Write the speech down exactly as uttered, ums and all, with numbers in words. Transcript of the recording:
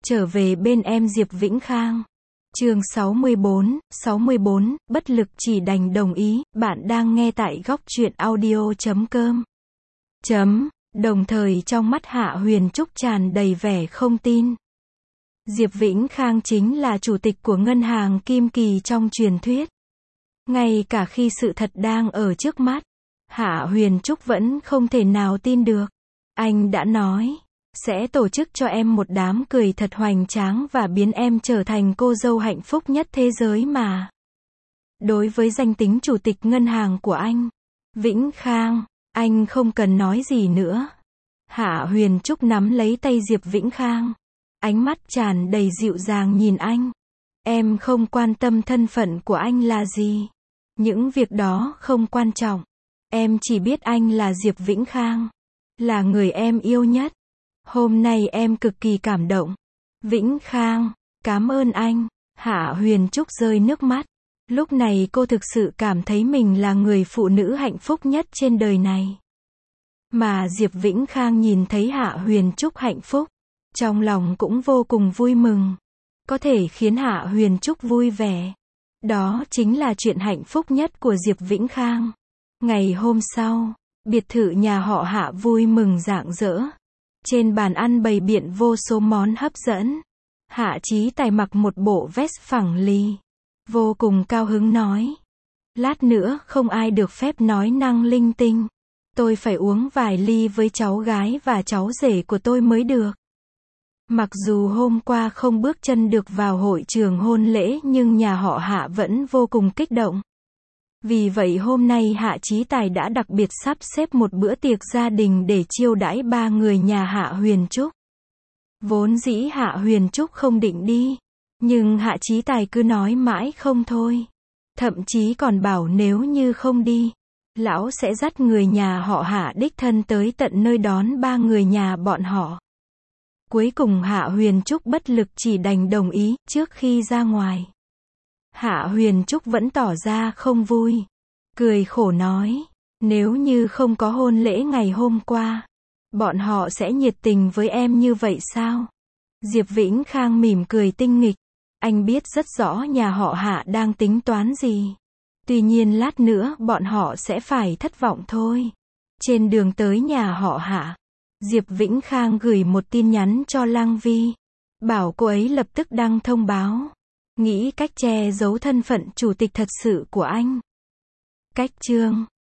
Trở về bên em Diệp Vĩnh Khang. Chương sáu mươi bốn, sáu mươi bốn, bất lực chỉ đành đồng ý. Bạn đang nghe tại góc truyện audio chấm com. Chấm, đồng thời trong mắt Hạ Huyền Trúc tràn đầy vẻ không tin. Diệp Vĩnh Khang chính là chủ tịch của ngân hàng Kim Kỳ trong truyền thuyết. Ngay cả khi sự thật đang ở trước mắt, Hạ Huyền Trúc vẫn không thể nào tin được. Anh đã nói, sẽ tổ chức cho em một đám cười thật hoành tráng và biến em trở thành cô dâu hạnh phúc nhất thế giới mà. Đối với danh tính chủ tịch ngân hàng của anh, Vĩnh Khang, anh không cần nói gì nữa. Hạ Huyền Trúc nắm lấy tay Diệp Vĩnh Khang, ánh mắt tràn đầy dịu dàng nhìn anh. Em không quan tâm thân phận của anh là gì. Những việc đó không quan trọng. Em chỉ biết anh là Diệp Vĩnh Khang, là người em yêu nhất. Hôm nay em cực kỳ cảm động. Vĩnh Khang, cảm ơn anh. Hạ Huyền Trúc rơi nước mắt. Lúc này cô thực sự cảm thấy mình là người phụ nữ hạnh phúc nhất trên đời này. Mà Diệp Vĩnh Khang nhìn thấy Hạ Huyền Trúc hạnh phúc, trong lòng cũng vô cùng vui mừng. Có thể khiến Hạ Huyền Trúc vui vẻ, đó chính là chuyện hạnh phúc nhất của Diệp Vĩnh Khang. Ngày hôm sau, biệt thự nhà họ Hạ vui mừng rạng rỡ. Trên bàn ăn bày biện vô số món hấp dẫn. Hạ Chí Tài mặc một bộ vest phẳng lì, vô cùng cao hứng nói. Lát nữa không ai được phép nói năng linh tinh. Tôi phải uống vài ly với cháu gái và cháu rể của tôi mới được. Mặc dù hôm qua không bước chân được vào hội trường hôn lễ nhưng nhà họ Hạ vẫn vô cùng kích động. Vì vậy hôm nay Hạ Chí Tài đã đặc biệt sắp xếp một bữa tiệc gia đình để chiêu đãi ba người nhà Hạ Huyền Trúc. Vốn dĩ Hạ Huyền Trúc không định đi, nhưng Hạ Chí Tài cứ nói mãi không thôi. Thậm chí còn bảo nếu như không đi, lão sẽ dắt người nhà họ Hạ đích thân tới tận nơi đón ba người nhà bọn họ. Cuối cùng Hạ Huyền Trúc bất lực chỉ đành đồng ý. Trước khi ra ngoài, Hạ Huyền Trúc vẫn tỏ ra không vui, cười khổ nói, nếu như không có hôn lễ ngày hôm qua, bọn họ sẽ nhiệt tình với em như vậy sao? Diệp Vĩnh Khang mỉm cười tinh nghịch, anh biết rất rõ nhà họ Hạ đang tính toán gì. Tuy nhiên lát nữa bọn họ sẽ phải thất vọng thôi. Trên đường tới nhà họ Hạ, Diệp Vĩnh Khang gửi một tin nhắn cho Lăng Vi, bảo cô ấy lập tức đăng thông báo, nghĩ cách che giấu thân phận chủ tịch thật sự của anh. Cách chương